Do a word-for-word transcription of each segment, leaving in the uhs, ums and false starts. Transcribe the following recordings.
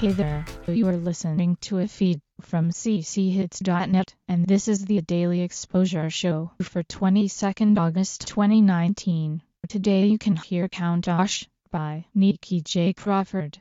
Hey there, you are listening to a feed from c c hits dot net, and this is the Daily Exposure Show for twenty-second August twenty nineteen. Today you can hear Countach by Nikki J. Crawford.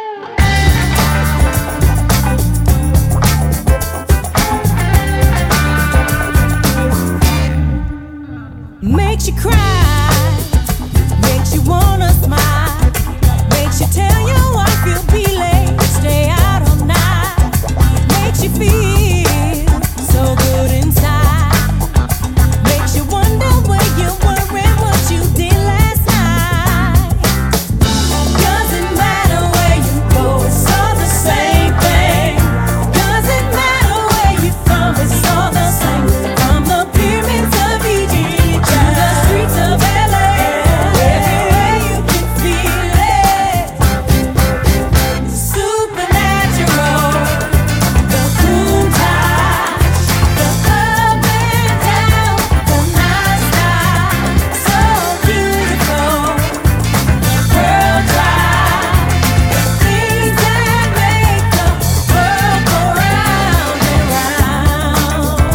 Makes you cry, makes you wanna smile, makes you tell your wife you'll be late, stay out all night, makes you feel so good inside, makes you wonder where you were and what you did last night. Doesn't matter where you go, it's all the same thing. Doesn't matter where you're from, it's all the same. From the pyramids of Egypt to the streets of L A, everywhere you can feel it. It's supernatural, the Countach, the up and down, the night sky, so beautiful, the pearl drive, the things that make the world go round and round.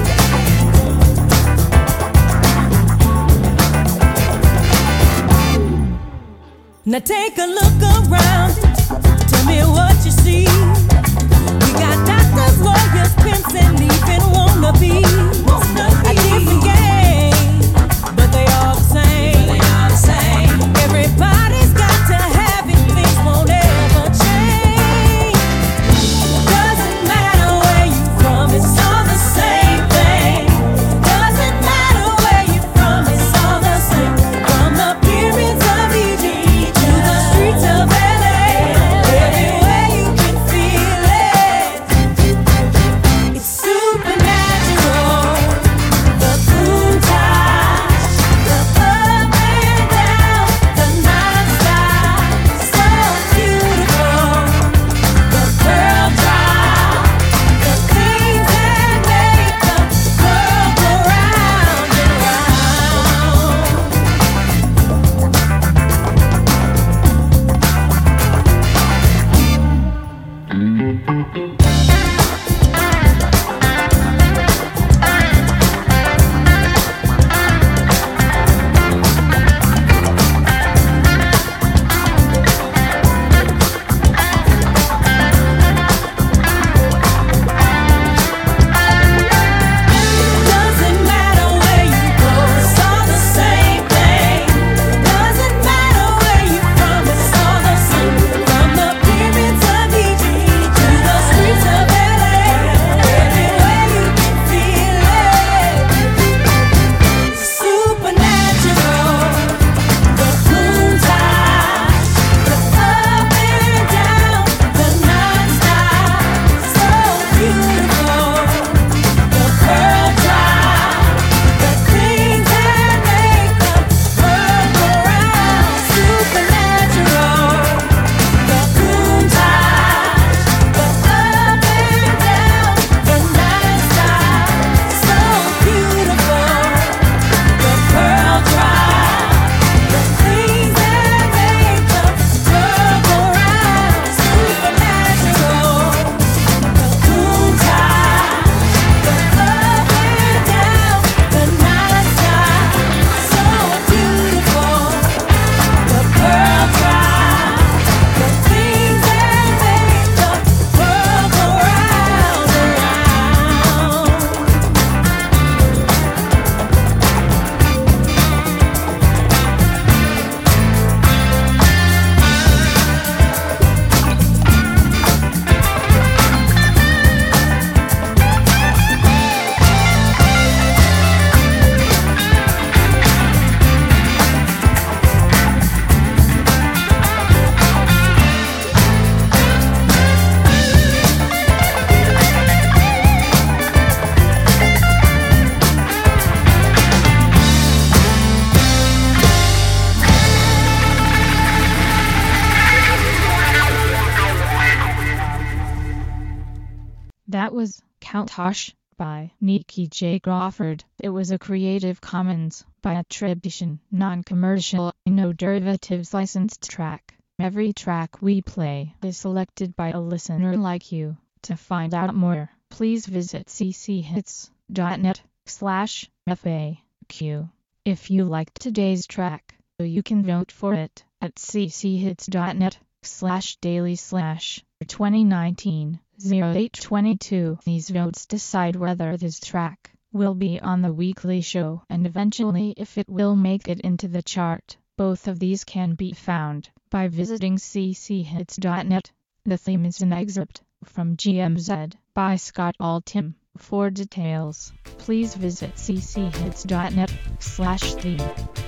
Now take a look around, tell me what you see. We got doctors, lawyers, pimps, and even wannabes. A different game, but they all the same. Everybody's got to have it, things won't ever change. Doesn't matter where you're from, it's all the same thing. Doesn't matter where you're from, it's all the same. From the pyramids of Egypt to the streets of L A, everywhere you can feel it. It's supernatural, the Countach, the up and down, the night sky, so beautiful, the pearl drive, the things that make the world go round and round. Doesn't matter where you go, it's all the same thing. Doesn't matter where you're from, it's all the same. From the pyramids of Egypt to the streets of L A, everywhere you can feel it. It's supernatural, the Countach, the up and down, the night sky, so beautiful, the pearl drive, the things that make the world go round. Supernatural, the Countach, the up and down, the night sky, so beautiful, the pearl drive, the things that make the world go round. Supernatural, the Countach, the up and down, the night sky, so beautiful, the pearl drive, the things that make the world go round and That was Countach by Nikki J. Crawford. It was a Creative Commons by attribution, non-commercial, no derivatives licensed track. Every track we play is selected by a listener like you. To find out more, please visit cchits.net slash FAQ. If you liked today's track, you can vote for it at cchits.net slash daily slash 2019 08 22. These votes decide whether this track will be on the weekly show and eventually if it will make it into the chart. Both of these can be found by visiting cchits.net. The theme is an excerpt from G M Z by Scott Altham. For details, please visit cchits.net slash theme.